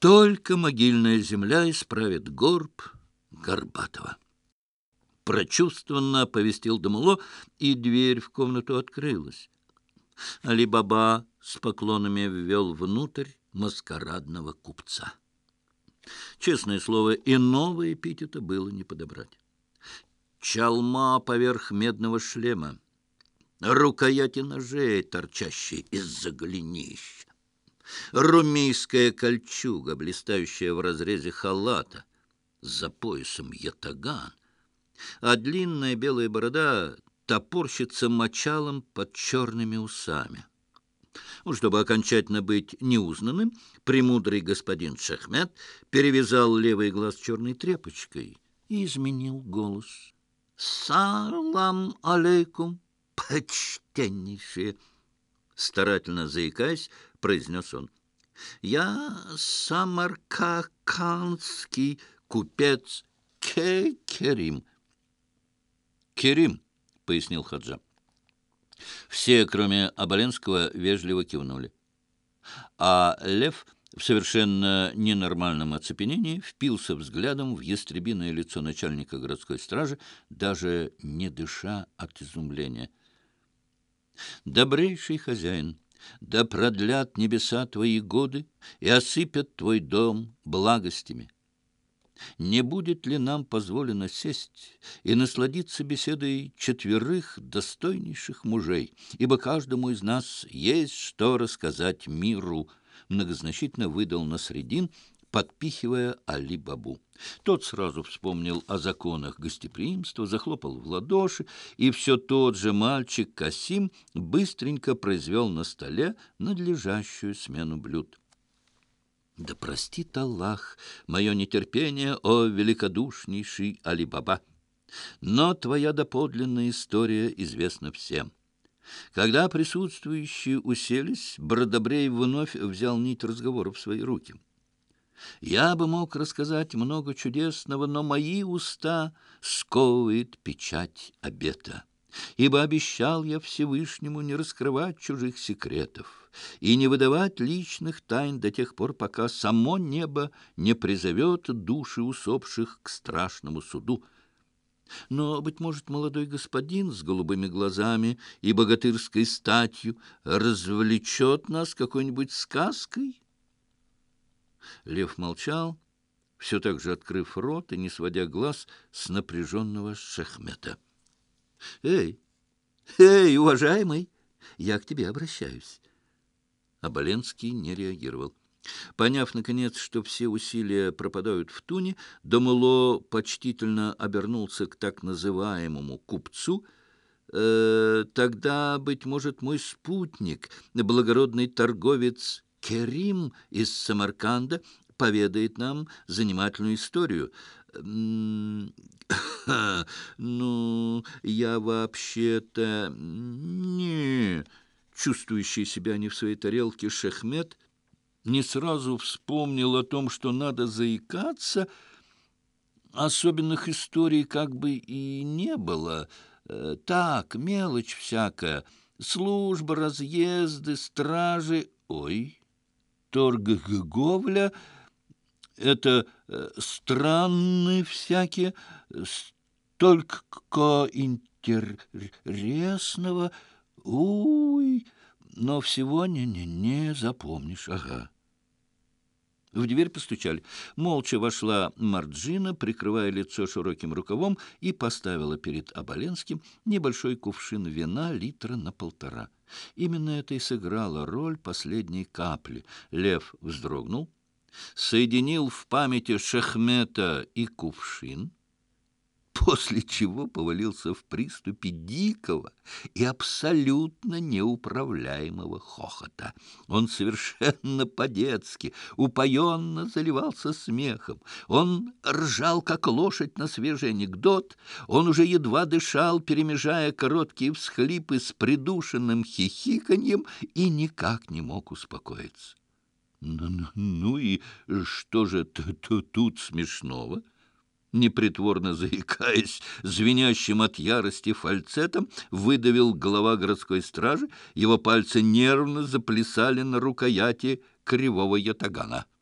Только могильная земля исправит горб Горбатова. Прочувствованно оповестил Дамуло, и дверь в комнату открылась. Али-Баба с поклонами ввел внутрь маскарадного купца. Честное слово, иного эпитета было не подобрать. Чалма поверх медного шлема, рукояти ножей, торчащие из-за голенища, румийская кольчуга, блистающая в разрезе халата, за поясом ятаган, а длинная белая борода топорщится мочалом под черными усами. Чтобы окончательно быть неузнанным, премудрый господин Шехмет перевязал левый глаз черной тряпочкой и изменил голос. «Салам алейкум, почтеннейшие!» Старательно заикаясь, произнес он. «Я самаркандский купец Керим». «Керим», — пояснил Ходжа. Все, кроме Оболенского, вежливо кивнули. А Лев в совершенно ненормальном оцепенении впился взглядом в ястребиное лицо начальника городской стражи, даже не дыша от изумления. «Добрейший хозяин, да продлят небеса твои годы и осыпят твой дом благостями. Не будет ли нам позволено сесть и насладиться беседой четверых достойнейших мужей, ибо каждому из нас есть что рассказать миру?» Многозначительно выдал Насреддин, подпихивая Али-Бабу. Тот сразу вспомнил о законах гостеприимства, захлопал в ладоши, и все тот же мальчик Касим быстренько произвел на столе надлежащую смену блюд. «Да простит Аллах мое нетерпение, о великодушнейший Али-Баба! Но твоя доподлинная история известна всем». Когда присутствующие уселись, Бродобрей вновь взял нить разговора в свои руки. «Я бы мог рассказать много чудесного, но мои уста сковывает печать обета. Ибо обещал я Всевышнему не раскрывать чужих секретов и не выдавать личных тайн до тех пор, пока само небо не призовет души усопших к страшному суду. Но, быть может, молодой господин с голубыми глазами и богатырской статью развлечет нас какой-нибудь сказкой?» Лев молчал, все так же открыв рот и не сводя глаз с напряженного Шехмета. «Эй, уважаемый, я к тебе обращаюсь». Оболенский не реагировал. Поняв, наконец, что все усилия пропадают в туне, Дамуло почтительно обернулся к так называемому купцу. «Тогда, быть может, мой спутник, благородный торговец Керим из Самарканда, поведает нам занимательную историю. Ну, я вообще-то не...» Чувствующий себя не в своей тарелке Шехмет не сразу вспомнил о том, что надо заикаться. Особенных историй как бы и не было. Так, мелочь всякая. Служба, разъезды, стражи. Ой, торговля — это странные всякие. Столько интересного. Уй, но всего не запомнишь. Ага. В дверь постучали. Молча вошла Марджина, прикрывая лицо широким рукавом, и поставила перед Оболенским небольшой кувшин вина литра на 1,5. Именно это и сыграло роль последней капли. Лев вздрогнул, соединил в памяти Шехмета и кувшин, после чего повалился в приступе дикого и абсолютно неуправляемого хохота. Он совершенно по-детски, упоенно заливался смехом. Он ржал, как лошадь на свежий анекдот. Он уже едва дышал, перемежая короткие всхлипы с придушенным хихиканьем, и никак не мог успокоиться. «Ну и что же тут смешного?» Непритворно заикаясь, звенящим от ярости фальцетом, выдавил глава городской стражи. Его пальцы нервно заплясали на рукояти кривого ятагана.